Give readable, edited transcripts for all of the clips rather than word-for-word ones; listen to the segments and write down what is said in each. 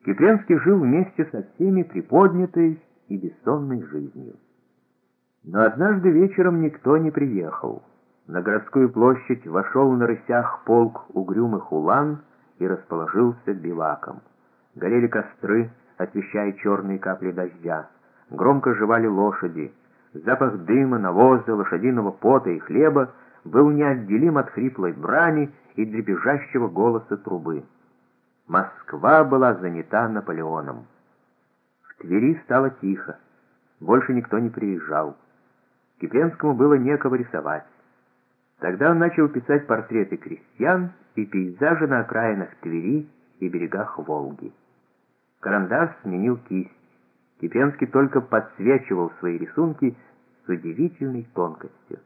Кипренский жил вместе со всеми приподнятой и бессонной жизнью. Но однажды вечером никто не приехал. На городскую площадь вошел на рысях полк угрюмых улан и расположился биваком. Горели костры, освещая черные капли дождя. Громко жевали лошади. Запах дыма, навоза, лошадиного пота и хлеба был неотделим от хриплой брани и дребезжащего голоса трубы. Москва была занята Наполеоном. В Твери стало тихо. Больше никто не приезжал. Кипренскому было некого рисовать. Тогда он начал писать портреты крестьян и пейзажи на окраинах Твери и берегах Волги. Карандаш сменил кисть. Кипренский только подсвечивал свои рисунки с удивительной тонкостью.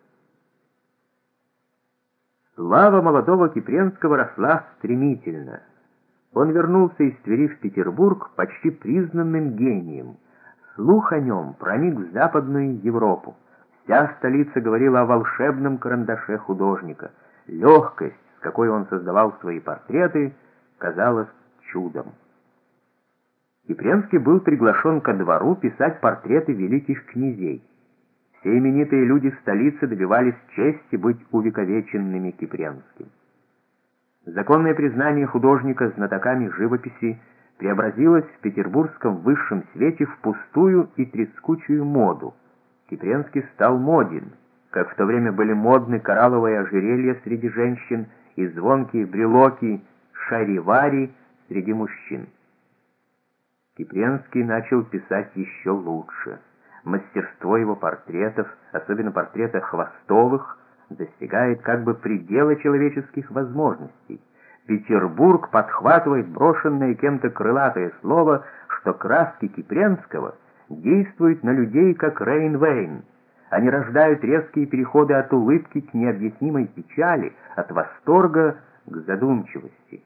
Слава молодого Кипренского росла стремительно. Он вернулся из Твери в Петербург почти признанным гением. Слух о нем проник в Западную Европу. Вся столица говорила о волшебном карандаше художника. Легкость, с какой он создавал свои портреты, казалась чудом. Кипренский был приглашен ко двору писать портреты великих князей. Все именитые люди столицы добивались чести быть увековеченными Кипренским. Законное признание художника знатоками живописи преобразилось в петербургском высшем свете в пустую и трескучую моду. Кипренский стал моден, как в то время были модны коралловые ожерелья среди женщин и звонкие брелоки шаривари среди мужчин. Кипренский начал писать еще лучше. Мастерство его портретов, особенно портрета Хвостовых, достигает как бы предела человеческих возможностей. Петербург подхватывает брошенное кем-то крылатое слово, что краски Кипренского действуют на людей как Рейн-Вейн. Они рождают резкие переходы от улыбки к необъяснимой печали, от восторга к задумчивости.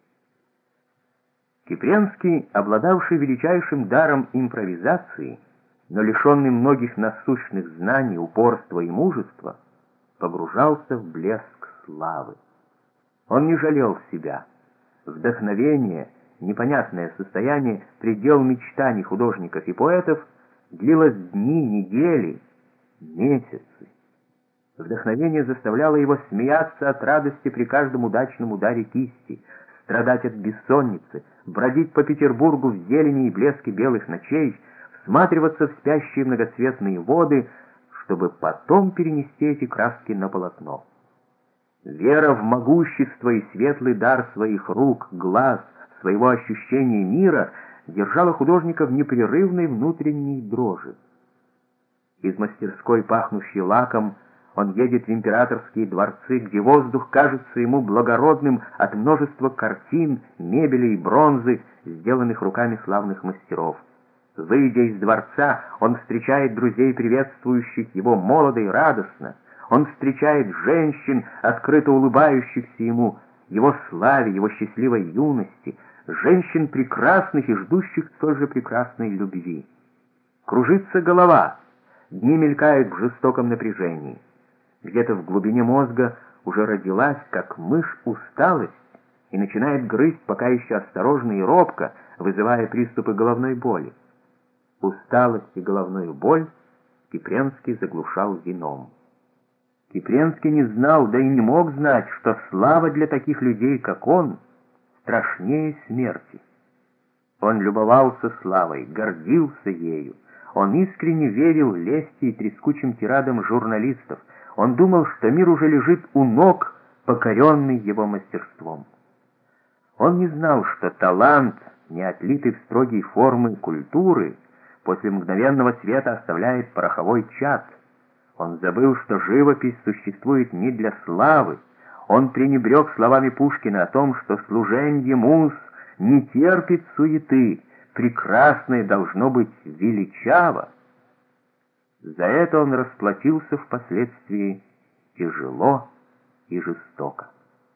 Кипренский, обладавший величайшим даром импровизации, но лишенный многих насущных знаний, упорства и мужества, погружался в блеск славы. Он не жалел себя. Вдохновение, непонятное состояние, предел мечтаний художников и поэтов, длилось дни, недели, месяцы. Вдохновение заставляло его смеяться от радости при каждом удачном ударе кисти, страдать от бессонницы, бродить по Петербургу в зелени и блеске белых ночей, всматриваться в спящие многоцветные воды, чтобы потом перенести эти краски на полотно. Вера в могущество и светлый дар своих рук, глаз, своего ощущения мира держала художника в непрерывной внутренней дрожи. Из мастерской, пахнущей лаком, он едет в императорские дворцы, где воздух кажется ему благородным от множества картин, мебели и бронзы, сделанных руками славных мастеров. Выйдя из дворца, он встречает друзей, приветствующих его молодо и радостно. Он встречает женщин, открыто улыбающихся ему, его славе, его счастливой юности, женщин прекрасных и ждущих столь же прекрасной любви. Кружится голова, дни мелькают в жестоком напряжении. Где-то в глубине мозга уже родилась, как мышь, усталость и начинает грызть пока еще осторожно и робко, вызывая приступы головной боли. Усталость и головную боль Кипренский заглушал вином. Кипренский не знал, да и не мог знать, что слава для таких людей, как он, страшнее смерти. Он любовался славой, гордился ею. Он искренне верил лести и трескучим тирадам журналистов. Он думал, что мир уже лежит у ног, покоренный его мастерством. Он не знал, что талант, не отлитый в строгие формы культуры, после мгновенного света оставляет пороховой чад. Он забыл, что живопись существует не для славы. Он пренебрег словами Пушкина о том, что служенье муз не терпит суеты, прекрасное должно быть величаво. За это он расплатился впоследствии тяжело и жестоко.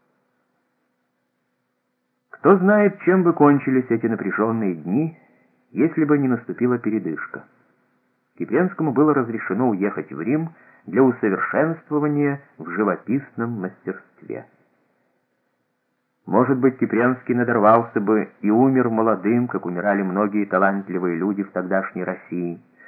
Кто знает, чем бы кончились эти напряженные дни, если бы не наступила передышка. Кипренскому было разрешено уехать в Рим для усовершенствования в живописном мастерстве. Может быть, Кипренский надорвался бы и умер молодым, как умирали многие талантливые люди в тогдашней России.